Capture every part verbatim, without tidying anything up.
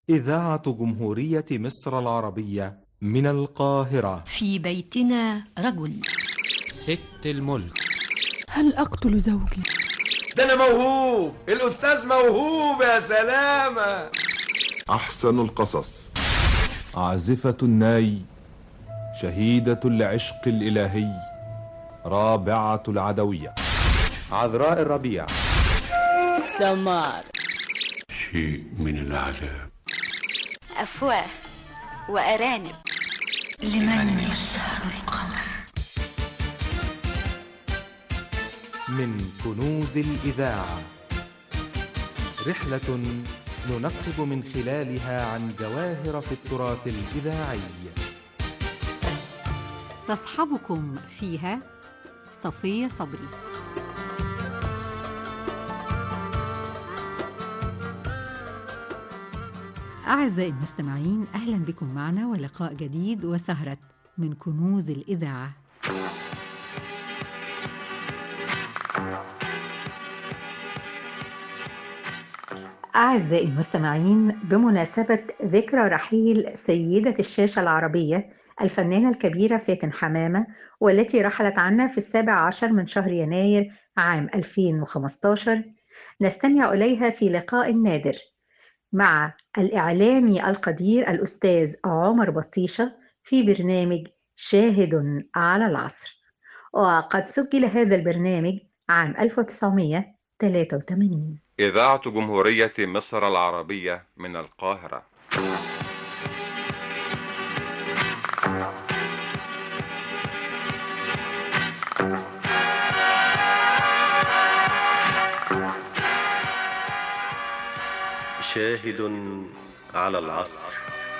إذاعة جمهورية مصر العربية من القاهرة. في بيتنا رجل. ست الملك. هل أقتل زوجي؟ ده أنا موهوب، الأستاذ موهوب يا سلامة. أحسن القصص. عازفة الناي، شهيدة العشق الإلهي، رابعة العدوية، عذراء الربيع، سمار، شيء من العذاب، أفواه وأرانب، لمن يسهر القمر. من كنوز الإذاعة، رحلة ننقب من خلالها عن جواهر في التراث الإذاعي. تصحبكم فيها صفية صبري. أعزائي المستمعين، أهلا بكم معنا ولقاء جديد وسهرة من كنوز الإذاعة. أعزائي المستمعين، بمناسبة ذكرى رحيل سيدة الشاشة العربية الفنانة الكبيرة فاتن حمامة، والتي رحلت عنا في السابع عشر من شهر يناير عام ألفين وخمسة عشر، نستمع إليها في لقاء نادر مع الإعلامي القدير الأستاذ عمر بطيشة في برنامج شاهد على العصر، وقد سجل هذا البرنامج عام ألف وتسعمائة وثلاثة وثمانين. إذاعة جمهورية مصر العربية من القاهرة. شاهد على العصر.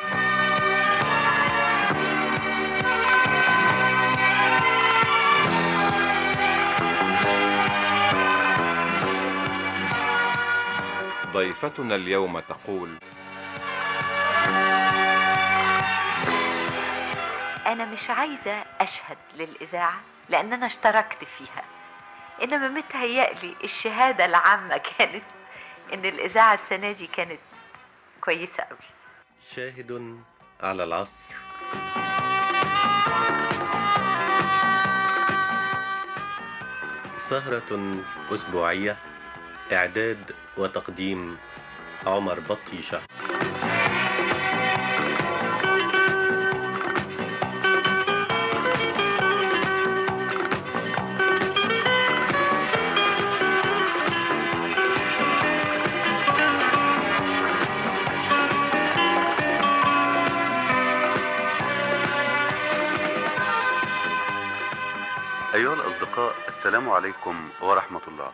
ضيفتنا اليوم تقول: أنا مش عايزة أشهد للإذاعة لأن أنا اشتركت فيها، إنما متهيألي الشهادة العامة كانت إن الإذاعة السنة دي كانت كويسة قوي. شاهد على العصر. سهرة أسبوعية، إعداد وتقديم عمر بطيشة. أيها الأصدقاء، السلام عليكم ورحمة الله.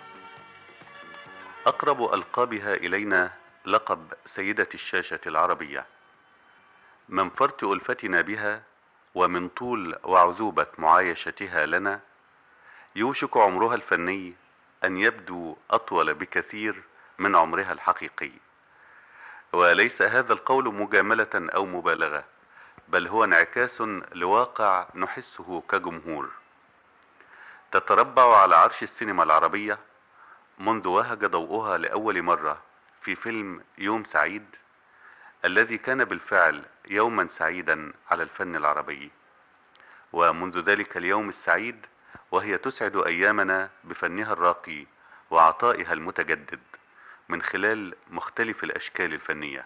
أقرب ألقابها إلينا لقب سيدة الشاشة العربية. من فرط ألفتنا بها ومن طول وعذوبة معايشتها لنا، يوشك عمرها الفني أن يبدو أطول بكثير من عمرها الحقيقي. وليس هذا القول مجاملة أو مبالغة، بل هو انعكاس لواقع نحسه كجمهور. تتربع على عرش السينما العربية منذ وهج ضوءها لأول مرة في فيلم يوم سعيد، الذي كان بالفعل يوما سعيدا على الفن العربي. ومنذ ذلك اليوم السعيد وهي تسعد أيامنا بفنها الراقي وعطائها المتجدد من خلال مختلف الأشكال الفنية.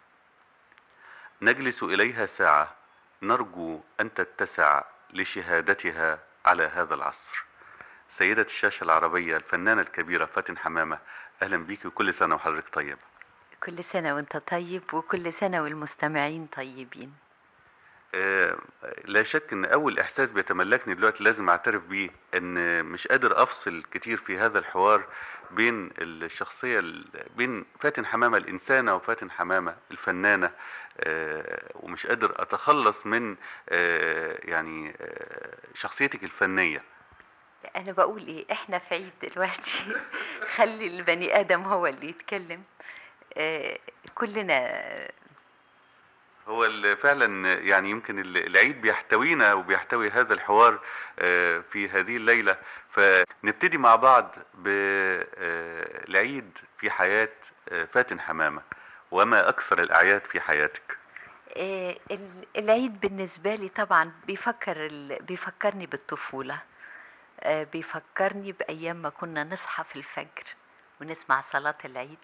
نجلس إليها ساعة نرجو أن تتسع لشهادتها على هذا العصر. سيدة الشاشة العربية الفنانة الكبيرة فاتن حمامة، أهلا بيك وكل سنة وحضرتك طيب. كل سنة وانت طيب، وكل سنة والمستمعين طيبين. آه لا شك ان اول احساس بيتملكني دلوقتي لازم اعترف بيه، ان مش قادر افصل كتير في هذا الحوار بين الشخصية بين فاتن حمامة الانسانة وفاتن حمامة الفنانة، آه ومش قادر اتخلص من آه يعني آه شخصيتك الفنية. انا بقول ايه، احنا في عيد دلوقتي خلي البني ادم هو اللي يتكلم. آه كلنا هو فعلا يعني يمكن العيد بيحتوينا وبيحتوي هذا الحوار في هذه الليلة. فنبتدي مع بعض بالعيد في حياة فاتن حمامة، وما أكثر الأعياد في حياتك؟ آه، العيد بالنسبة لي طبعا بيفكر بيفكرني بالطفولة. آه، بيفكرني بأيام ما كنا نصحى في الفجر ونسمع صلاة العيد.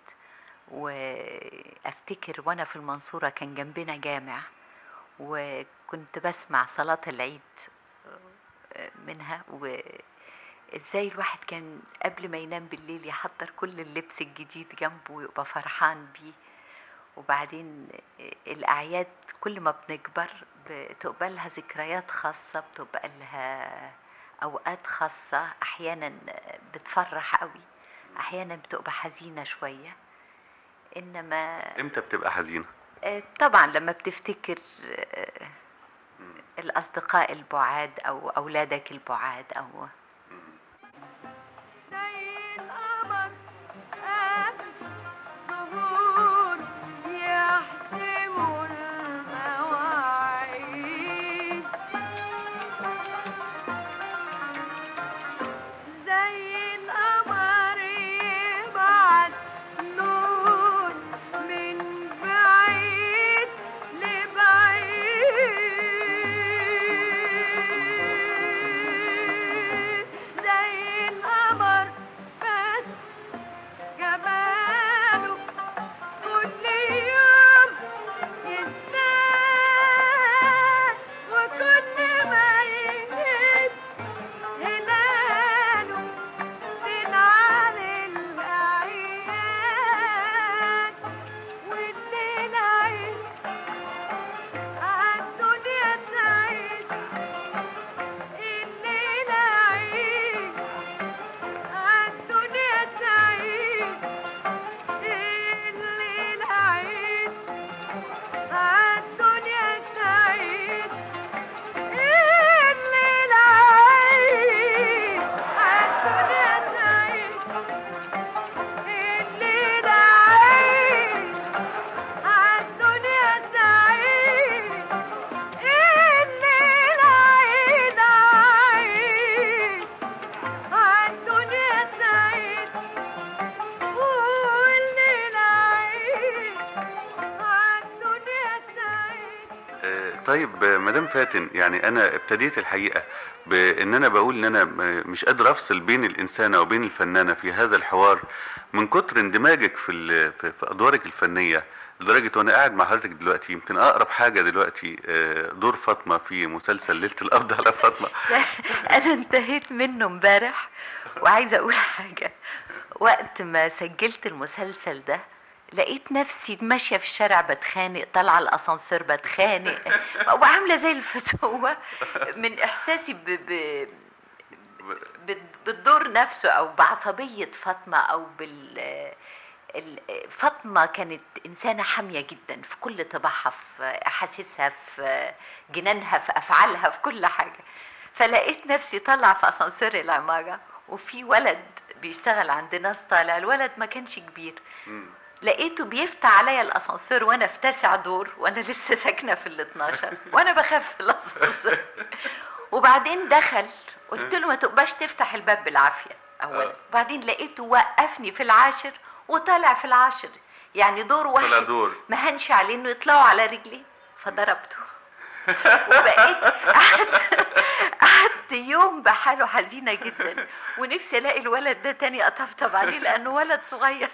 وافتكر وانا في المنصورة كان جنبنا جامع، وكنت بسمع صلاة العيد منها، وازاي الواحد كان قبل ما ينام بالليل يحضر كل اللبس الجديد جنبه ويبقى فرحان بيه. وبعدين الأعياد كل ما بنكبر بتبقى لها ذكريات خاصة، بتبقى لها أوقات خاصة، أحيانا بتفرح قوي، أحيانا بتبقى حزينة شوية. إنما إمتى بتبقى حزينة؟ طبعا لما بتفتكر الأصدقاء البعاد أو أولادك البعاد أو طيب مدام فاتن، يعني انا ابتديت الحقيقة بان انا بقول ان انا مش قادر افصل بين الانسانة وبين الفنانة في هذا الحوار من كتر اندماجك في, في ادوارك الفنية، لدرجة وانا قاعد مع حضرتك دلوقتي يمكن اقرب حاجة دلوقتي دور فاطمة في مسلسل ليلة القبض على فاطمة. انا انتهيت منه امبارح، وعايزة اقول حاجة. وقت ما سجلت المسلسل ده لقيت نفسي ماشية في الشارع بتخانق، طالعة الاسانسير بتخانق، وعاملة زي الفتوة من احساسي ب... ب... ب... بالدور نفسه او بعصبية فاطمة او بال فاطمة كانت إنسانة حامية جدا في كل طباعها، في أحاسيسها، في جنانها، في أفعالها، في كل حاجة. فلقيت نفسي طالعة في أسانسير العمارة، وفي ولد بيشتغل عند ناس طالع، الولد ما كانش كبير، لقيته بيفتح عليا الأسانسير وأنا في تاسع دور، وأنا لسه ساكنة في الاتناشر، وأنا بخاف في الأسانسير. وبعدين دخل، قلت له ما تبقاش تفتح الباب بالعافية أولا. وبعدين لقيته وقفني في العاشر وطالع في العاشر، يعني دور واحد دور. ما هنش عليه انه يطلعوا على رجلي، فضربته. وبقيت قعدت يوم بحاله حزينة جدا، ونفسي الاقي الولد ده تاني اطبطب عليه لانه ولد صغير.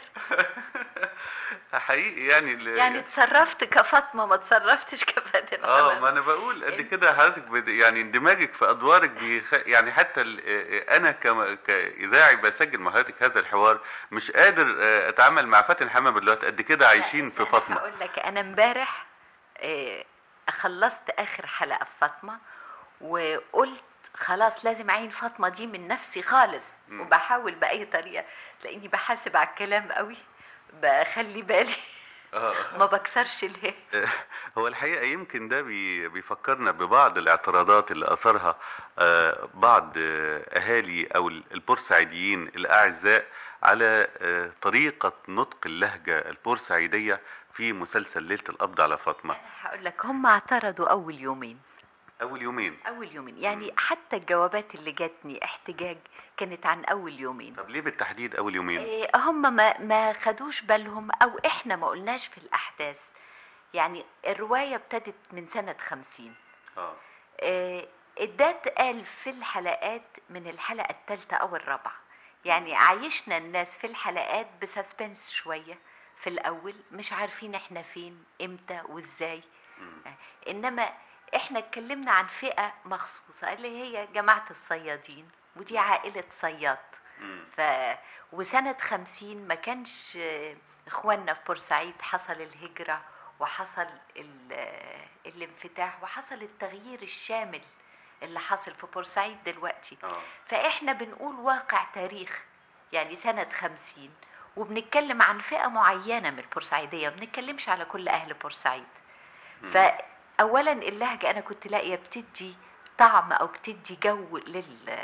حقيقي يعني يعني اتصرفت كفاطمة، ما اتصرفتش كفاتن. اه ما انا بقول قد كده حضرتك بد... يعني اندماجك في ادوارك بيخ... يعني حتى ال... انا ك... كاذاعي بسجل مع حضرتك هذا الحوار مش قادر اتعامل مع فاتن حمامة دلوقتي، قد كده عايشين في فاطمة. هقول لك انا امبارح خلصت اخر حلقة في فاطمة، وقلت خلاص لازم اعين فاطمة دي من نفسي خالص، م. وبحاول باي طريقة، لاني بحاسب على الكلام قوي، بخلي بالي ما بكسرش الهي. هو الحقيقة يمكن ده بي بيفكرنا ببعض الاعتراضات اللي أثرها بعض أهالي أو البورسعيديين الأعزاء على طريقة نطق اللهجة البورسعيدية في مسلسل ليلة القبض على فاطمة. هقول لك هم اعترضوا أول يومين، اول يومين اول يومين يعني. حتى الجوابات اللي جاتني احتجاج كانت عن اول يومين. طب ليه بالتحديد اول يومين؟ إيه هم ما ما خدوش بالهم او احنا ما قلناش في الاحداث. يعني الروايه ابتدت من سنه خمسين. اه إيه الدات قال في الحلقات من الحلقه الثالثه او الرابعه. يعني عايشنا الناس في الحلقات بسسبنس شويه في الاول، مش عارفين احنا فين امتى وازاي. م. انما احنا اتكلمنا عن فئة مخصوصة اللي هي جماعة الصيادين، ودي عائلة صياد. ف... وسنة خمسين ما كانش اخواننا في بورسعيد حصل الهجرة وحصل ال... الانفتاح وحصل التغيير الشامل اللي حصل في بورسعيد دلوقتي. أوه. فاحنا بنقول واقع تاريخ يعني سنة خمسين، وبنتكلم عن فئة معينة من البورسعيدية، ما بنتكلمش على كل اهل بورسعيد. ف اولا اللهجه انا كنت لاقيه بتدي طعم او بتدي جو لل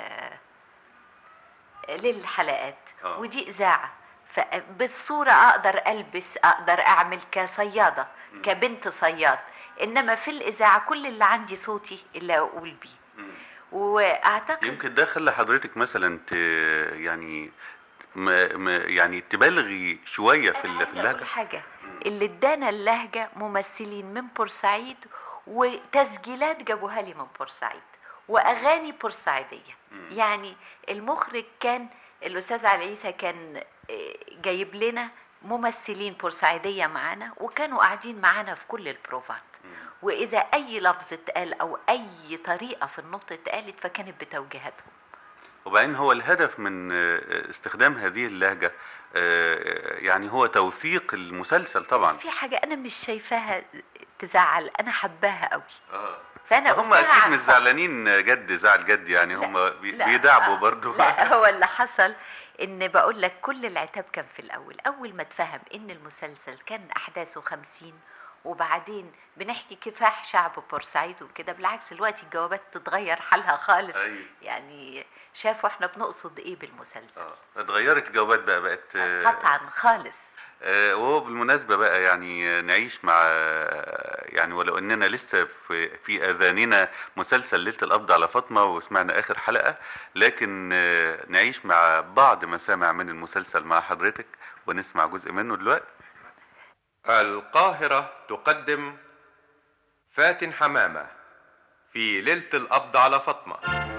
للحلقات. أوه. ودي اذاعه، فبالصوره اقدر البس، اقدر اعمل كصياده م. كبنت صياد. انما في الاذاعه كل اللي عندي صوتي اللي اقول بيه. واعتقد يمكن ده خلى حضرتك مثلا ت... يعني ما ما يعني تبالغي شويه في اللهجه. حاجه اللي ادانا اللهجه ممثلين من بورسعيد، وتسجيلات جابوها لي من بورسعيد، واغاني بورسعيديه. يعني المخرج كان الاستاذ علي عيسى كان جايب لنا ممثلين بورسعيديه معانا، وكانوا قاعدين معانا في كل البروفات. واذا اي لفظ اتقال او اي طريقه في النطق اتقالت فكانت بتوجيهاتهم. وبعدين هو الهدف من استخدام هذه اللهجة يعني هو توثيق المسلسل طبعا. في حاجة أنا مش شايفاها تزعل، أنا حباها قوي. آه. فأنا هم أكيد مش زعلانين جد زعل جد يعني. لا هم بيدعبوا برضو. لا هو اللي حصل إن بقول لك كل العتاب كان في الأول. أول ما تفهم إن المسلسل كان أحداثه خمسين، وبعدين بنحكي كفاح شعب بورسعيد وكده، بالعكس الوقت الجوابات تتغير حالها خالص. أيوة. يعني شافوا احنا بنقصد ايه بالمسلسل. اه اتغيرت الجوابات بقى بقت قطعا خالص. آه وهو بالمناسبة بقى يعني نعيش مع يعني ولو اننا لسه في, في اذاننا مسلسل ليلة القبض على فاطمة وسمعنا اخر حلقة، لكن آه نعيش مع بعض مسامع من المسلسل مع حضرتك ونسمع جزء منه دلوقتي. القاهرة تقدم فاتن حمامة في ليلة القبض على فاطمة.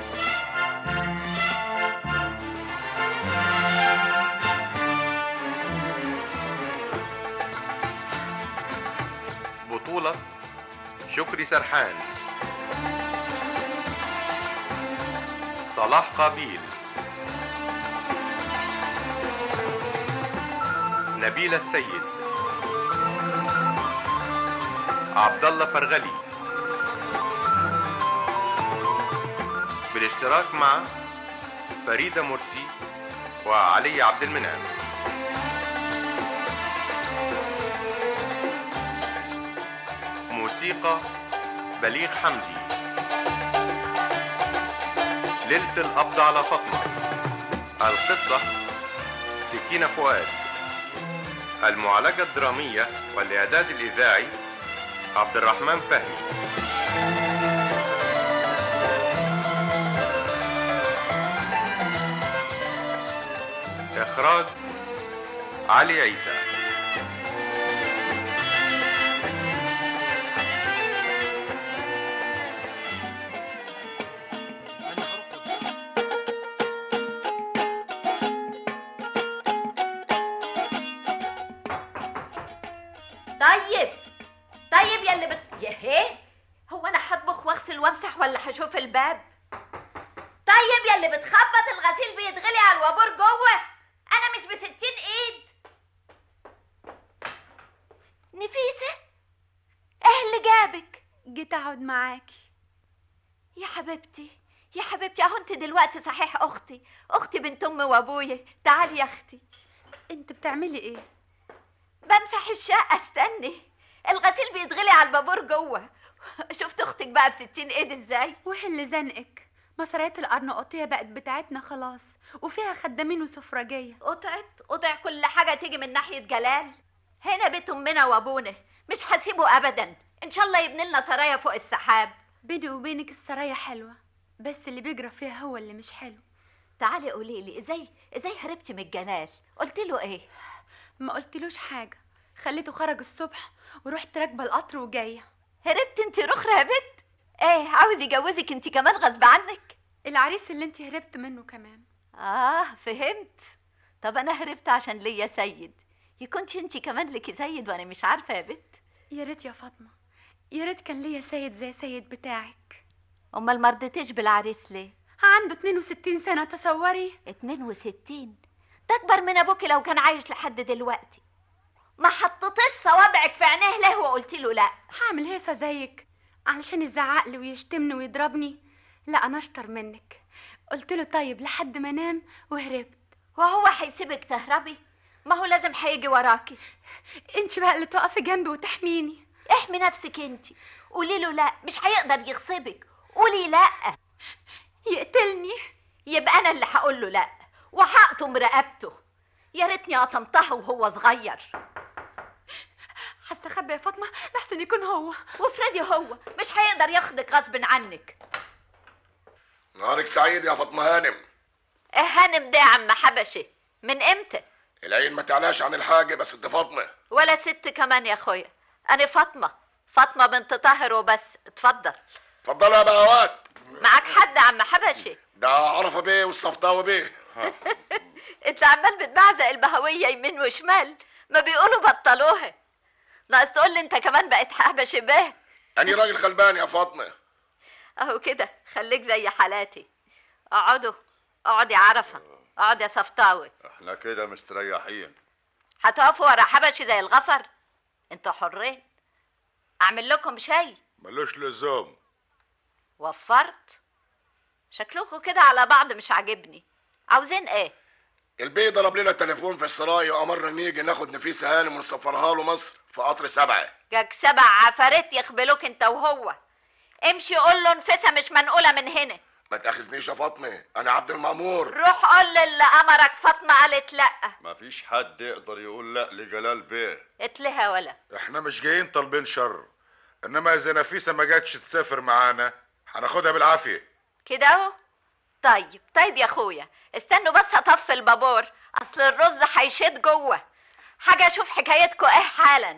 بطولة شكري سرحان، صلاح قابيل، نبيلة السيد، عبد الله فرغلي، بالاشتراك مع فريدة مرسي وعلي عبد المنعم. موسيقى بليغ حمدي. ليلة القبض على فاطمة. القصة سكينة فؤاد. المعالجة الدرامية والإعداد الإذاعي عبد الرحمن فهمي. إخراج علي عيسى. طيب طيب يا اللي بت... ياهي هو انا هطبخ واغسل وامسح ولا هشوف الباب؟ طيب يا اللي بتخبط الغسيل بيتغلي على الوابور جوه، انا مش بستين ايد. نفيسة ايه اللي جابك؟ جيت اقعد معاكي يا حبيبتي يا حبيبتي. اهو انت دلوقتي صحيح اختي اختي بنت امي وابويا. تعالي يا اختي. انت بتعملي ايه؟ بمسح الشقه. استني الغسيل بيتغلي على البابور جوه. شفت اختك بقى بستين ايد ازاي؟ وايه اللي زنقك؟ مصريات القرنقطيه بقت بتاعتنا خلاص، وفيها خدامين وسفرجيه. قطعت قطع كل حاجه تيجي من ناحيه جلال. هنا بيت امنا وابونا، مش هسيبه ابدا. ان شاء الله يبني لنا سرايا فوق السحاب. بيني وبينك السرايا حلوة، بس اللي بيجرى فيها هو اللي مش حلو. تعالي قولي لي ازاي ازاي هربتي من الجلال؟ قلت له ايه؟ ما قلتلوش حاجة، خليته خرج الصبح ورحت راكبة القطر وجاية. هربت انت رخرة يا بنت؟ ايه عاوز يجوزك انت كمان غصب عنك؟ العريس اللي انت هربت منه كمان. اه فهمت. طب انا هربت عشان ليا سيد، يكونش انت كمان لك سيد وانا مش عارفة يا بنت؟ يا ريت يا فاطمة، يا ريت كان ليا سيد زي سيد بتاعك. امال ما رضيتيش بالعريس ليه؟ عنده اتنين وستين سنة تصوري. اتنين وستين؟ ده اكبر من ابوكي لو كان عايش لحد دلوقتي. ما حطيتيش صوابعك في عينيه ليه وقلت له لا؟ هعمل هيصة زيك علشان يزعق لي ويشتمني ويضربني؟ لا انا اشطر منك. قلت له طيب لحد ما انام وهربت. وهو هيسيبك تهربي؟ ما هو لازم هيجي وراكي. انت بقى اللي تقفي جنبي وتحميني. احمي نفسك انت، قولي له لا، مش هيقدر يغصبك. قولي لا. يقتلني؟ يبقى انا اللي هقول له لا وهقطم رقبته. يا ريتني قطمتها وهو صغير. هستخبى يا فاطمه لحسن يكون هو. وافرضي هو مش هيقدر ياخدك غصب عنك. نهارك سعيد يا فاطمه هانم. ايه هانم ده يا عم حبشي؟ من امتى؟ العين ما تعلاش عن الحاجه بس انت فاطمه. ولا ست كمان يا اخويا، انا فاطمه، فاطمه بنت طاهر وبس. اتفضل. اتفضل يا بهوات. معاك حد يا عم حبشي؟ ده عرفه بيه والصفطاوي بيه. انت عمال بتبعزق البهويه يمين وشمال، ما بيقولوا بطلوها. ناقص تقول لي انت كمان بقيت حبشي بيه. اني راجل غلبان يا فاطمه. اهو كده خليك زي حالاتي. اقعدوا، اقعد يا عرفه، اقعد يا صفطاوي. احنا كده مستريحين. هتقفوا ورا حبشي زي الغفر؟ انتوا حرين. اعمل لكم شاي؟ ملوش لزوم. وفرت؟ شكلكم كده على بعض مش عاجبني. عاوزين ايه؟ البيه ضرب لنا التليفون في السرايا وامرنا نيجي ناخد نفيسه هانم ونسفرها له مصر في قطر سبعه. جاك سبع عفاريت يخبلوك انت وهو. امشي قول له نفسها مش منقوله من هنا. ما تاخذنيش يا فاطمه، انا عبد المأمور. روح قول للي امرك فاطمه قالت لا. مفيش حد يقدر يقول لا لجلال بيه. اتلها ولا احنا مش جايين طالبين شر، انما اذا نفيسه ما جاتش تسافر معانا هناخدها بالعافيه كده اهو. طيب طيب يا اخويا، استنوا بس هطفي البابور، اصل الرز هيشد جوه. حاجه اشوف حكايتكم ايه حالا.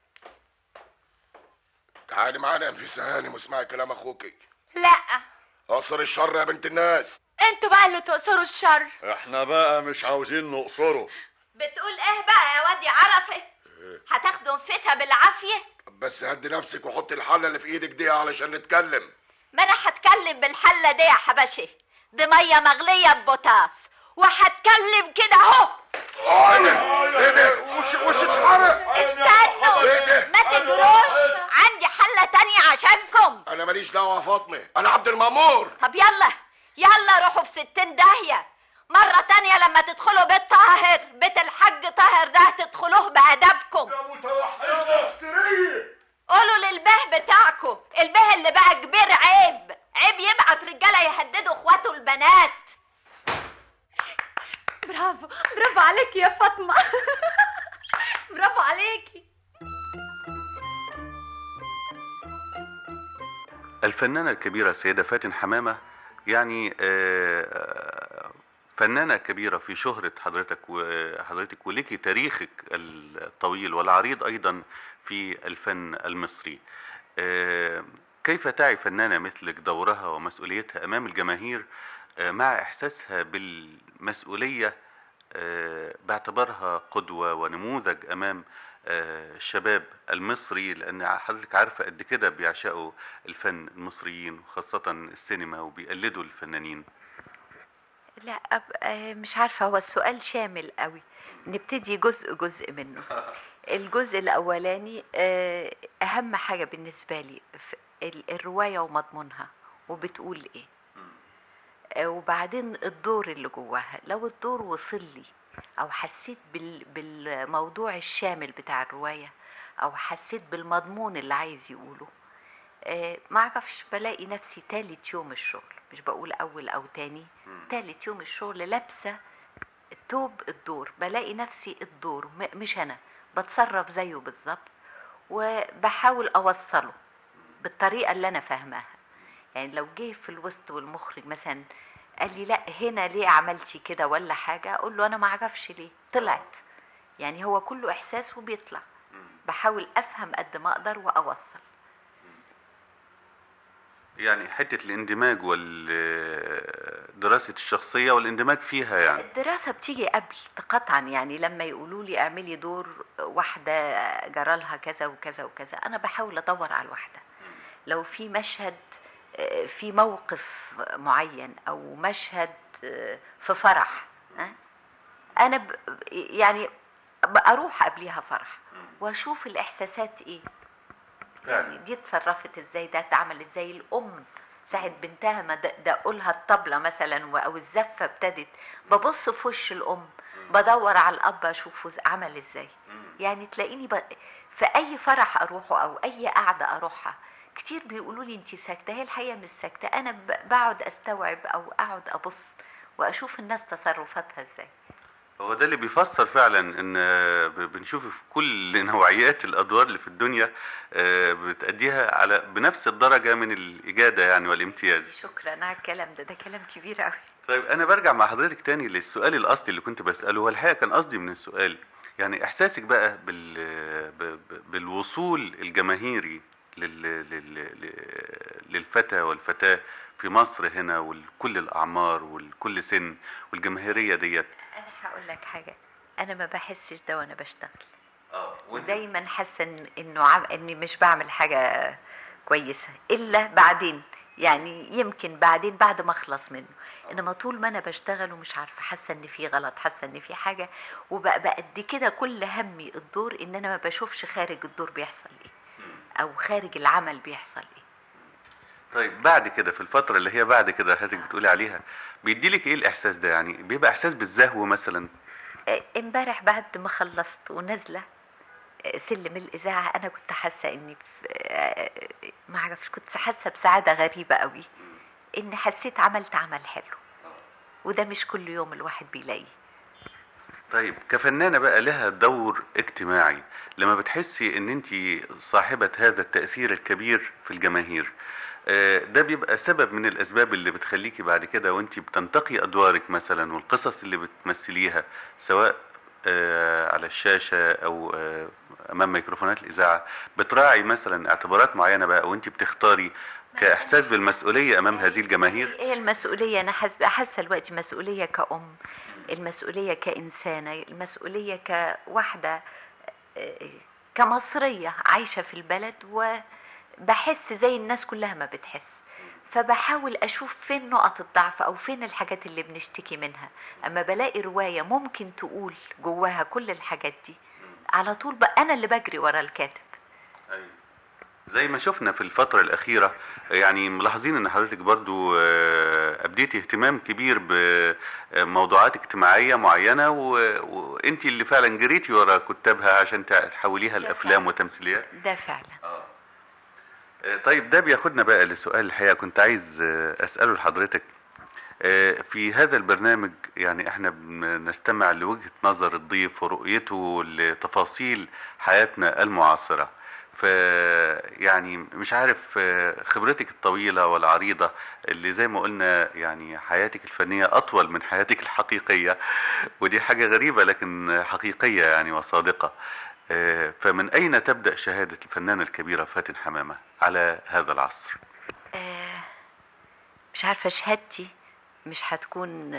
تعالي معانا يا نفيسه هانم واسمعي كلام اخوكي. لا قصر الشر يا بنت الناس. انتوا بقى اللي تقصروا الشر. احنا بقى مش عاوزين نقصره. بتقول ايه بقى يا واد يا عرفه؟ هتاخدوا نفسها بالعافيه؟ بس هدي نفسك وحطي الحله اللي في ايدك دي علشان نتكلم. ما انا هتكلم بالحله دي يا حبشي، دي ميه مغليه ببوتاس، وهتكلم كده اهو. ايه ده؟ وش وش اتحرق. استنوا ما تجروش، عندي حله تانية عشانكم. انا ماليش دعوه يا فاطمه، انا عبد المأمور. طب يلا يلا روحوا في ستين داهيه. مرة تانية لما تدخلوا بيت طاهر، بيت الحاج طاهر ده تدخلوه بأدبكم. يا متوحشة مفترية. قولوا للبه بتاعكم، البه اللي بقى كبير عيب، عيب يبعت رجالة يهددوا اخواته البنات. برافو برافو عليكي يا فاطمة. برافو عليكي. الفنانة الكبيرة السيدة فاتن حمامة يعني فنانة كبيرة في شهرة حضرتك وحضرتك ولكي تاريخك الطويل والعريض أيضا في الفن المصري. كيف تعي فنانة مثلك دورها ومسؤوليتها أمام الجماهير مع إحساسها بالمسؤولية باعتبارها قدوة ونموذج أمام الشباب المصري، لأن حضرتك عارفة قد كده بيعشقوا الفن المصريين وخاصة السينما وبيقلدوا الفنانين؟ لا مش عارفة، هو السؤال شامل قوي، نبتدي جزء جزء منه. الجزء الأولاني أهم حاجة بالنسبة لي الرواية ومضمونها وبتقول إيه، وبعدين الدور اللي جواها. لو الدور وصل لي او حسيت بالموضوع الشامل بتاع الرواية او حسيت بالمضمون اللي عايز يقوله، أه ما اعرفش، بلاقي نفسي تالت يوم الشغل، مش بقول اول او تاني، تالت يوم الشغل لابسة توب الدور، بلاقي نفسي الدور مش انا، بتصرف زيه بالظبط وبحاول اوصله بالطريقة اللي انا فاهماها. يعني لو جه في الوسط والمخرج مثلا قال لي لا هنا ليه عملتي كده ولا حاجة، اقول له انا ما عرفش ليه طلعت. يعني هو كله احساس وبيطلع. بحاول افهم قد ما اقدر واوصل. يعني حتة الاندماج والدراسة الشخصية والاندماج فيها، يعني الدراسة بتيجي قبل قطعا. يعني لما يقولوا لي اعملي دور واحدة جرالها كذا وكذا وكذا، انا بحاول ادور على الواحدة. لو في مشهد في موقف معين او مشهد في فرح، انا ب... يعني اروح قبليها فرح واشوف الاحساسات ايه، يعني دي اتصرفت ازاي، ده اتعمل ازاي. الام ساعة بنتها ما دقولها الطبلة مثلا او الزفة ابتدت، ببص في وش الام، بدور على الاب اشوفه عمل ازاي. يعني تلاقيني ب... في اي فرح اروحه او اي قعدة اروحها كتير بيقولوا لي انتي ساكتة. هي الحقيقة مش ساكتة، انا بقعد استوعب او اقعد ابص واشوف الناس تصرفاتها ازاي. هو ده اللي بيفسر فعلا ان بنشوف في كل نوعيات الادوار اللي في الدنيا بتأديها على بنفس الدرجة من الاجادة يعني والامتياز. شكرا على الكلام ده، ده كلام كبير قوي. طيب انا برجع مع حضرتك تاني للسؤال الاصلي اللي كنت بسأله. هو الحقيقة كان قصدي من السؤال يعني احساسك بقى بال بالوصول الجماهيري لل... لل... للفتى والفتاة في مصر هنا ولكل الأعمار ولكل سن والجماهيرية ديت. أنا هقول لك حاجة، أنا ما بحسش ده وأنا بشتغل. اه ودايما حاسة إن إنه عم... إني مش بعمل حاجة كويسة إلا بعدين، يعني يمكن بعدين بعد ما أخلص منه. إنما طول ما أنا بشتغل ومش عارفة، حاسة إن في غلط، حاسة إن في حاجة، وبقى بقد كده كل همي الدور، إن أنا ما بشوفش خارج الدور بيحصل إيه او خارج العمل بيحصل ايه. طيب بعد كده في الفترة اللي هي بعد كده حضرتك بتقولي عليها، بيديلك ايه الاحساس ده؟ يعني بيبقى احساس بالزهو مثلا؟ امبارح بعد ما خلصت ونازله سلم الاذاعه، انا كنت حاسه اني ما اعرفش، كنت حاسه بسعاده غريبه قوي، اني حسيت عملت عمل حلو، وده مش كل يوم الواحد بيلاقيه. طيب كفنانة بقى لها دور اجتماعي، لما بتحسي ان انت صاحبة هذا التأثير الكبير في الجماهير، ده بيبقى سبب من الاسباب اللي بتخليكي بعد كده وانت بتنتقي ادوارك مثلا والقصص اللي بتمثليها سواء على الشاشة او امام ميكروفونات الاذاعة، بتراعي مثلا اعتبارات معينة بقى وانت بتختاري كاحساس بالمسؤولية امام هذه الجماهير؟ ايه المسؤولية؟ انا حاسة الوقت مسؤولية كأم، المسؤولية كإنسانة، المسؤولية كواحدة كمصرية عايشة في البلد وبحس زي الناس كلها ما بتحس، فبحاول أشوف فين نقط الضعف أو فين الحاجات اللي بنشتكي منها. أما بلاقي رواية ممكن تقول جواها كل الحاجات دي، على طول بقى أنا اللي بجري ورا الكاتب. أيوة. زي ما شفنا في الفترة الأخيرة، يعني ملاحظين ان حضرتك برضو ابديتي اهتمام كبير بموضوعات اجتماعية معينة، وانتي اللي فعلا جريتي ورا كتابها عشان تحوليها الافلام وتمثيليات. ده فعلا. آه. طيب ده بياخدنا بقى لسؤال الحقيقة كنت عايز اسأله لحضرتك. في هذا البرنامج يعني احنا بنستمع لوجهة نظر الضيف ورؤيته لتفاصيل حياتنا المعاصرة، ف يعني مش عارف خبرتك الطويلة والعريضة اللي زي ما قلنا يعني حياتك الفنية أطول من حياتك الحقيقية، ودي حاجة غريبة لكن حقيقية يعني وصادقة. فمن أين تبدأ شهادة الفنانة الكبيرة فاتن حمامة على هذا العصر؟ مش عارفة، شهادتي مش هتكون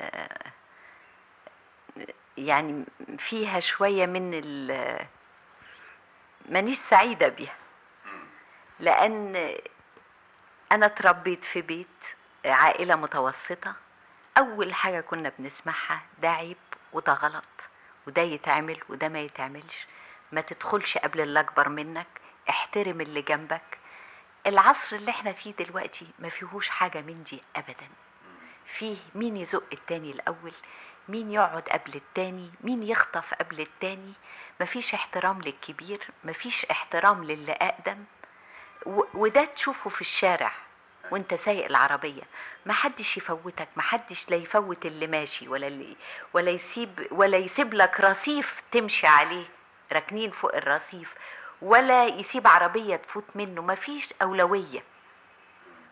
يعني فيها شوية من ال مانيش سعيدة بيها، لأن أنا اتربيت في بيت عائلة متوسطة. أول حاجة كنا بنسمعها ده عيب وده غلط وده يتعمل وده ما يتعملش، ما تدخلش قبل اللي أكبر منك، احترم اللي جنبك. العصر اللي احنا فيه دلوقتي ما فيهوش حاجة من دي أبدا، فيه مين يزق التاني الأول، مين يقعد قبل التاني، مين يخطف قبل التاني، مفيش احترام للكبير، مفيش احترام للي أقدم. وده تشوفه في الشارع وانت سايق العربية، محدش يفوتك، محدش لا يفوت اللي ماشي ولا اللي ولا يسيب ولا يسيب لك رصيف تمشي عليه راكنين فوق الرصيف، ولا يسيب عربية تفوت منه، مفيش أولوية.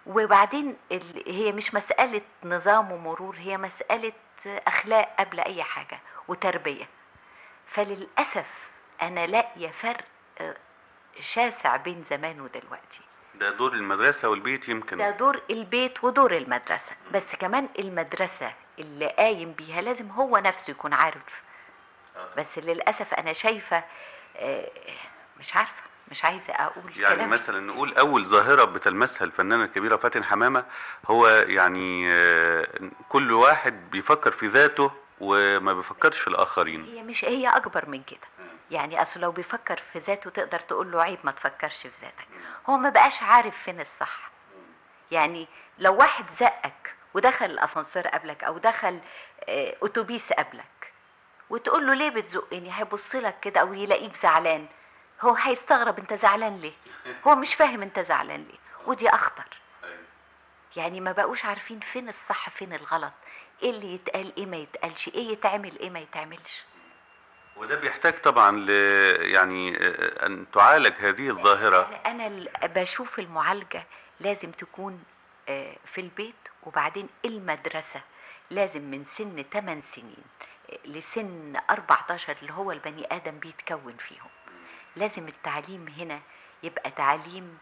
وبعدين هي مش مسألة نظام ومرور، هي مسألة أخلاق قبل أي حاجة وتربية. فللأسف أنا لاقية فرق شاسع بين زمان ودلوقتي. ده دور المدرسة والبيت يمكن. ده دور البيت ودور المدرسة، بس كمان المدرسة اللي قايم بيها لازم هو نفسه يكون عارف. بس للأسف أنا شايفة مش عارفة، مش عايزة أقول يعني كلام. مثلا نقول أول ظاهرة بتلمسها الفنانة الكبيرة فاتن حمامة هو يعني كل واحد بيفكر في ذاته وما بيفكرش في الآخرين. هي مش هي أكبر من كده. يعني أصل لو بيفكر في ذاته تقدر تقول له عيب ما تفكرش في ذاتك. هو ما بقاش عارف فين الصح. يعني لو واحد زقك ودخل الأسانسير قبلك أو دخل أتوبيس قبلك وتقول له ليه بتزقني، هيبص لك كده أو يلاقيك زعلان، هو هيستغرب انت زعلان ليه. هو مش فاهم انت زعلان ليه، ودي أخطر. يعني ما بقوش عارفين فين الصح فين الغلط، ايه اللي يتقال ايه ما يتقالش، ايه يتعمل ايه ما يتعملش. وده بيحتاج طبعا ل يعني ان تعالج هذه الظاهرة. انا بشوف المعالجة لازم تكون في البيت، وبعدين المدرسة لازم من سن ثمان سنين لسن أربعة عشر اللي هو البني آدم بيتكون فيهم. لازم التعليم هنا يبقى تعليم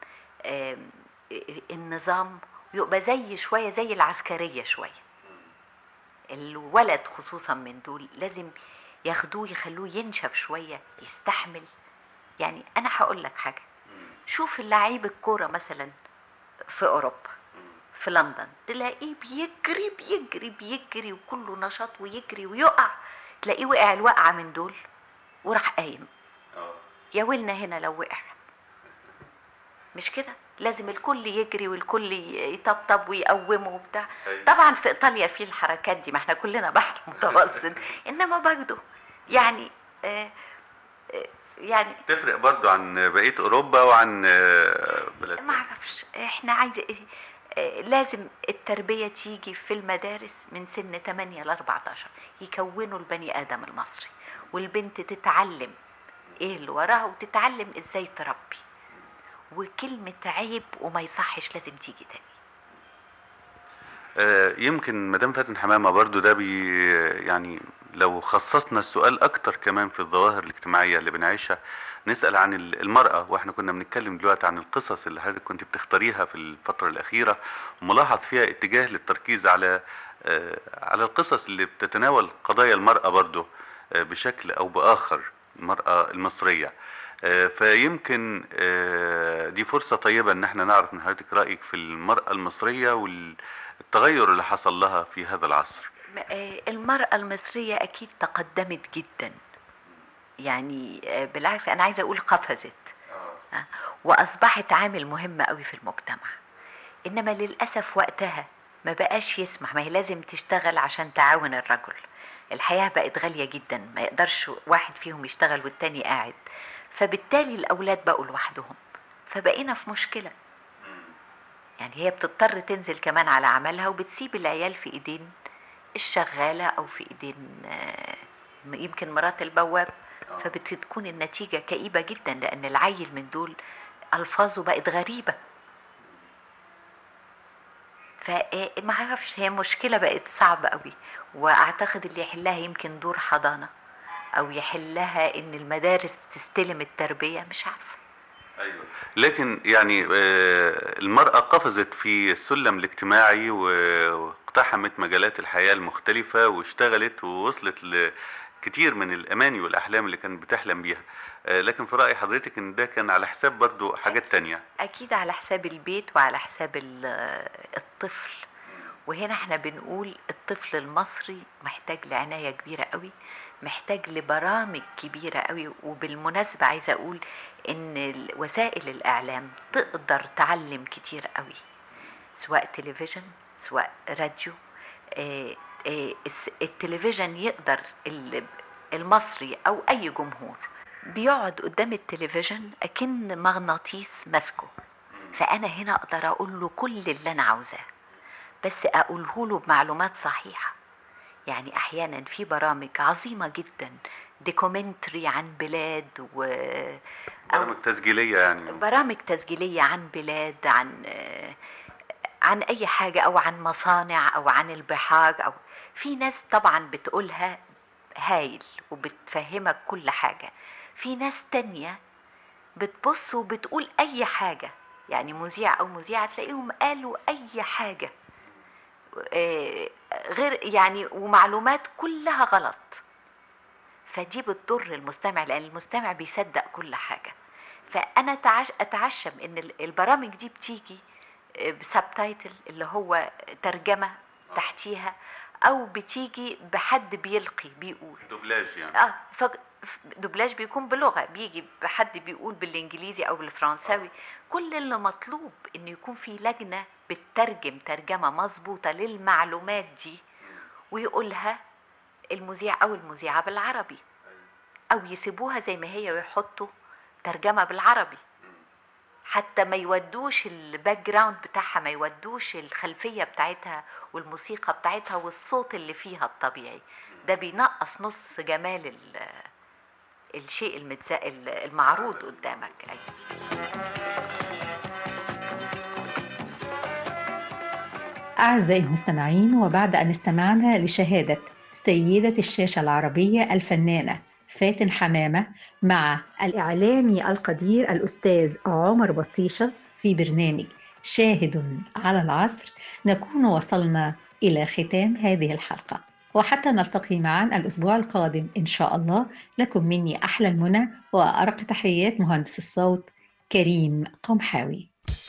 النظام، يبقى زي شوية زي العسكرية شوية. الولد خصوصا من دول لازم ياخدوه يخلوه ينشف شوية يستحمل. يعني أنا هقول لك حاجة، شوف اللعيب الكورة مثلا في أوروبا في لندن تلاقيه بيجري بيجري بيجري وكله نشاط ويجري ويقع، تلاقيه وقع الوقعة من دول وراح قايم. يا ويلنا هنا لو وقع. مش كده؟ لازم الكل يجري والكل يطبطب ويقومه وبتاع. طبعا في ايطاليا في الحركات دي، ما احنا كلنا بحر متوسط. انما برضه يعني آه آه يعني تفرق برضه عن بقيه اوروبا وعن بلاد. ما اعرفش، احنا عايزه آه لازم التربيه تيجي في المدارس من سن ثمانية ل أربعة عشر، يكونوا البني ادم المصري، والبنت تتعلم ايه اللي وراها وتتعلم ازاي تربي. وكلمة عيب وما يصحش لازم تيجي تاني. آه يمكن مدام فاتن حمامة برضو ده بي يعني لو خصصنا السؤال اكتر كمان في الظواهر الاجتماعية اللي بنعيشها، نسأل عن المرأة. واحنا كنا بنتكلم دلوقتي عن القصص اللي حضرتك كنت بتختاريها في الفترة الاخيرة، وملاحظ فيها اتجاه للتركيز على آه على القصص اللي بتتناول قضايا المرأة برضو آه بشكل او باخر، المرأة المصرية. فيمكن دي فرصة طيبة ان احنا نعرف من حضرتك رأيك في المرأة المصرية والتغير اللي حصل لها في هذا العصر. المرأة المصرية اكيد تقدمت جدا، يعني بالعكس انا عايزة اقول قفزت واصبحت عامل مهم قوي في المجتمع. انما للأسف وقتها ما بقاش يسمح، ما هي لازم تشتغل عشان تعاون الرجل. الحياة بقت غالية جدا، ما يقدرش واحد فيهم يشتغل والتاني قاعد، فبالتالي الأولاد بقوا لوحدهم، فبقينا في مشكلة. يعني هي بتضطر تنزل كمان على عملها وبتسيب العيال في ايدين الشغالة او في ايدين يمكن مرات البواب، فبتكون النتيجة كئيبة جدا، لان العيل من دول الفاظه بقت غريبة. فما عرفش، هي مشكلة بقت صعبة قوي، واعتقد اللي يحلها يمكن دور حضانة او يحلها ان المدارس تستلم التربية، مش عارفة. ايوه، لكن يعني المرأة قفزت في السلم الاجتماعي واقتحمت مجالات الحياة المختلفة واشتغلت ووصلت لكتير من الاماني والاحلام اللي كانت بتحلم بيها. لكن في رأي حضرتك ان ده كان على حساب برضو حاجات تانية؟ اكيد على حساب البيت وعلى حساب الطفل. وهنا احنا بنقول الطفل المصري محتاج لعناية كبيرة قوي، محتاج لبرامج كبيرة قوي. وبالمناسبة عايزة اقول ان وسائل الاعلام تقدر تعلم كتير قوي، سواء تلفزيون سواء راديو. اه اه التلفزيون يقدر المصري او اي جمهور بيقعد قدام التلفزيون اكن مغناطيس ماسكه، فانا هنا اقدر اقول له كل اللي انا عاوزاه، بس اقوله له بمعلومات صحيحة. يعني احيانا في برامج عظيمة جدا دوكيومنتري عن بلاد و برامج تسجيلية، يعني برامج تسجيلية عن بلاد، عن عن أي حاجة أو عن مصانع أو عن البحار، أو في ناس طبعا بتقولها هايل وبتفهمك كل حاجة، في ناس تانية بتبص وبتقول أي حاجة، يعني مذيع أو مذيعة تلاقيهم قالوا أي حاجة غير يعني ومعلومات كلها غلط. فدي بتضر المستمع لأن المستمع بيصدق كل حاجة. فأنا أتعشم إن البرامج دي بتيجي بسبتايتل اللي هو ترجمة تحتيها، أو بتيجي بحد بيلقي بيقول دوبلاج يعني. آه ف... دوبلاج بيكون بلغة، بيجي بحد بيقول بالإنجليزي أو بالفرنساوي. كل اللي مطلوب إنه يكون في لجنة بتترجم ترجمة مظبوطة للمعلومات دي ويقولها المذيع أو المذيعة بالعربي، أو يسيبوها زي ما هي ويحطوا ترجمة بالعربي، حتى ما يودوش الباك جراوند بتاعها، ما يودوش الخلفية بتاعتها والموسيقى بتاعتها والصوت اللي فيها الطبيعي. ده بينقص نص جمال الشيء المتز... المعروض قدامك. أعزائي المستمعين، وبعد أن استمعنا لشهادة سيدة الشاشة العربية الفنانة فاتن حمامة مع الإعلامي القدير الأستاذ عمر بطيشة في برنامج شاهد على العصر، نكون وصلنا إلى ختام هذه الحلقة، وحتى نلتقي معا الأسبوع القادم إن شاء الله، لكم مني أحلى المنى وأرق تحيات مهندس الصوت كريم قمحاوي.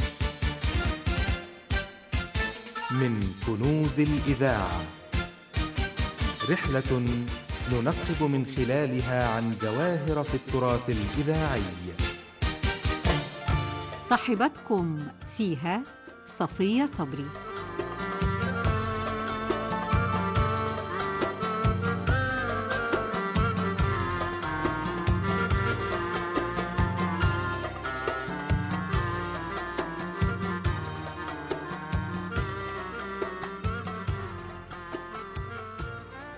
من كنوز الإذاعة، رحلة ننقب من خلالها عن جواهر في التراث الإذاعي. صاحبتكم فيها صفية صبري.